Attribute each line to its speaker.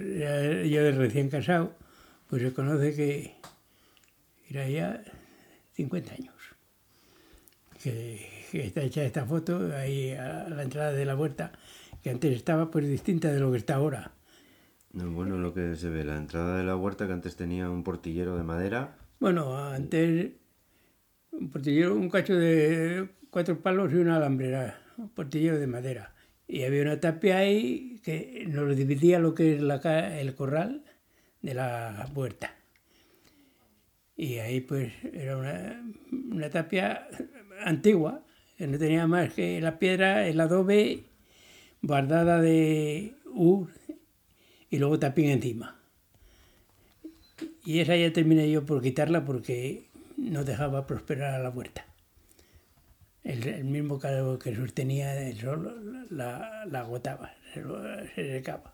Speaker 1: yo de recién casado, pues se conoce que era ya 50 años. Que está hecha esta foto ahí a la entrada de la huerta, que antes estaba pues distinta de lo que está ahora.
Speaker 2: No, bueno, lo que se ve, la entrada de la huerta que antes tenía un portillero de madera.
Speaker 1: Bueno, antes un portillero, un cacho de 4 palos y una alambrera, un portillero de madera. Y había una tapia ahí que nos dividía lo que es el corral de la puerta. Y ahí pues era una tapia antigua, que no tenía más que la piedra, el adobe, bardada de y luego tapín encima. Y esa ya terminé yo por quitarla porque no dejaba prosperar a la huerta. El mismo calor que sostenía el sol la agotaba, se secaba.